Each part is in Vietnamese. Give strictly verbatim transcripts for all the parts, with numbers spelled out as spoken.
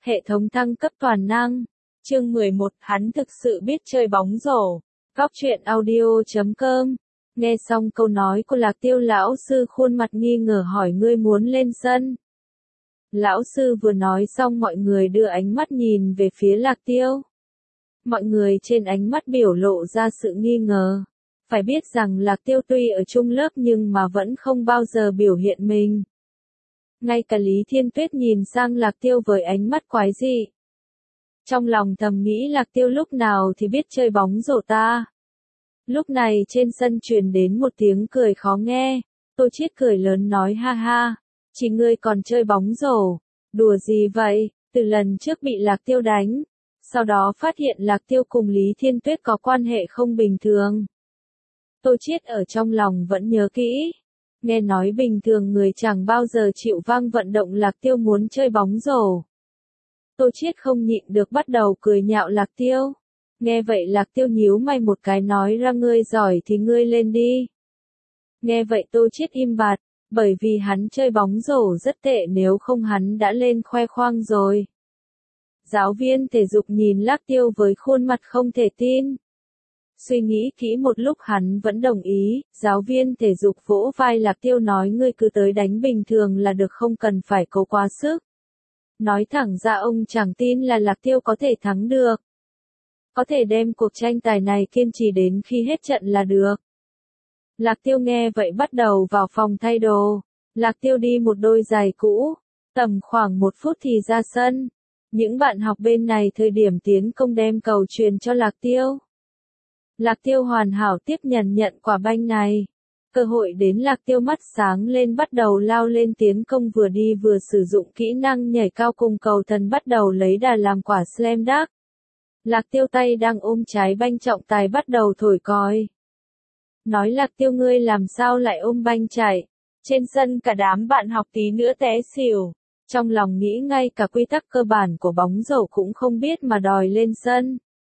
Hệ thống thăng cấp toàn năng. Chương mười một, hắn thực sự biết chơi bóng rổ. Góc truyện audio chấm com. Nghe xong câu nói của Lạc Tiêu, lão sư khuôn mặt nghi ngờ hỏi, ngươi muốn lên sân? Lão sư vừa nói xong, mọi người đưa ánh mắt nhìn về phía Lạc Tiêu. Mọi người trên ánh mắt biểu lộ ra sự nghi ngờ. Phải biết rằng Lạc Tiêu tuy ở chung lớp nhưng mà vẫn không bao giờ biểu hiện mình. Ngay cả Lý Thiên Tuyết nhìn sang Lạc Tiêu với ánh mắt quái dị. Trong lòng thầm nghĩ, Lạc Tiêu lúc nào thì biết chơi bóng rổ ta. Lúc này trên sân truyền đến một tiếng cười khó nghe. Tô Chiết cười lớn nói, ha ha, chỉ ngươi còn chơi bóng rổ, đùa gì vậy? Từ lần trước bị Lạc Tiêu đánh, sau đó phát hiện Lạc Tiêu cùng Lý Thiên Tuyết có quan hệ không bình thường. Tô Chiết ở trong lòng vẫn nhớ kỹ. Nghe nói bình thường người chẳng bao giờ chịu vang vận động Lạc Tiêu muốn chơi bóng rổ. Tô Chiết không nhịn được bắt đầu cười nhạo Lạc Tiêu. Nghe vậy Lạc Tiêu nhíu mày một cái nói, ra ngươi giỏi thì ngươi lên đi. Nghe vậy Tô Chiết im bặt, bởi vì hắn chơi bóng rổ rất tệ, nếu không hắn đã lên khoe khoang rồi. Giáo viên thể dục nhìn Lạc Tiêu với khuôn mặt không thể tin. Suy nghĩ kỹ một lúc hắn vẫn đồng ý. Giáo viên thể dục vỗ vai Lạc Tiêu nói, ngươi cứ tới đánh bình thường là được, không cần phải cố quá sức. Nói thẳng ra ông chẳng tin là Lạc Tiêu có thể thắng được. Có thể đem cuộc tranh tài này kiên trì đến khi hết trận là được. Lạc Tiêu nghe vậy bắt đầu vào phòng thay đồ. Lạc Tiêu đi một đôi giày cũ. Tầm khoảng một phút thì ra sân. Những bạn học bên này thời điểm tiến công đem cầu truyền cho Lạc Tiêu. Lạc Tiêu hoàn hảo tiếp nhận nhận quả banh này. Cơ hội đến, Lạc Tiêu mắt sáng lên bắt đầu lao lên tiến công, vừa đi vừa sử dụng kỹ năng nhảy cao cùng cầu thần bắt đầu lấy đà làm quả slam dunk. Lạc Tiêu tay đang ôm trái banh trọng tài bắt đầu thổi còi. Nói, Lạc Tiêu ngươi làm sao lại ôm banh chạy? Trên sân cả đám bạn học tí nữa té xỉu. Trong lòng nghĩ ngay cả quy tắc cơ bản của bóng rổ cũng không biết mà đòi lên sân.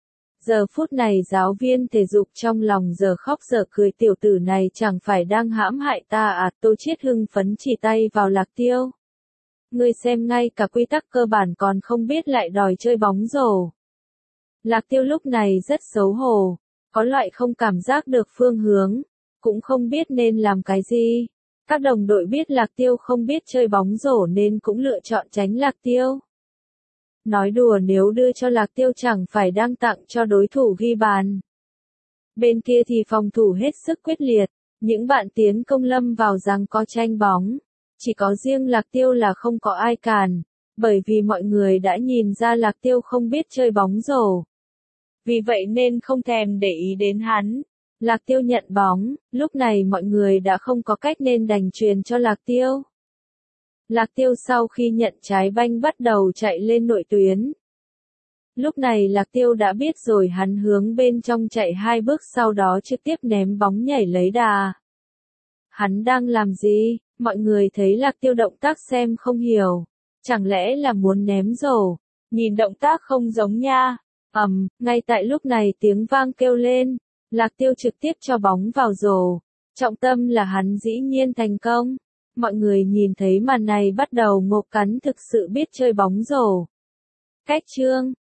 Giờ phút này giáo viên thể dục trong lòng giờ khóc giờ cười, tiểu tử này chẳng phải đang hãm hại ta à? Tô Chiết hưng phấn chỉ tay vào Lạc Tiêu. Ngươi xem, ngay cả quy tắc cơ bản còn không biết lại đòi chơi bóng rổ. Lạc Tiêu lúc này rất xấu hổ, có loại không cảm giác được phương hướng, cũng không biết nên làm cái gì. Các đồng đội biết Lạc Tiêu không biết chơi bóng rổ nên cũng lựa chọn tránh Lạc Tiêu. Nói đùa, nếu đưa cho Lạc Tiêu chẳng phải đang tặng cho đối thủ ghi bàn. Bên kia thì phòng thủ hết sức quyết liệt, những bạn tiến công lâm vào giằng co tranh bóng. Chỉ có riêng Lạc Tiêu là không có ai cản, bởi vì mọi người đã nhìn ra Lạc Tiêu không biết chơi bóng rổ. Vì vậy nên không thèm để ý đến hắn. Lạc Tiêu nhận bóng, lúc này mọi người đã không có cách nên đành truyền cho Lạc Tiêu. Lạc Tiêu sau khi nhận trái banh bắt đầu chạy lên nội tuyến. Lúc này Lạc Tiêu đã biết rồi, hắn hướng bên trong chạy hai bước sau đó trực tiếp ném bóng nhảy lấy đà. Hắn đang làm gì? Mọi người thấy Lạc Tiêu động tác xem không hiểu. Chẳng lẽ là muốn ném rổ? Nhìn động tác không giống nha. Ầm, um, ngay tại lúc này tiếng vang kêu lên. Lạc Tiêu trực tiếp cho bóng vào rổ. Trọng tâm là hắn dĩ nhiên thành công. Mọi người nhìn thấy màn này bắt đầu ngộp cắn, thực sự biết chơi bóng rổ. Cách chương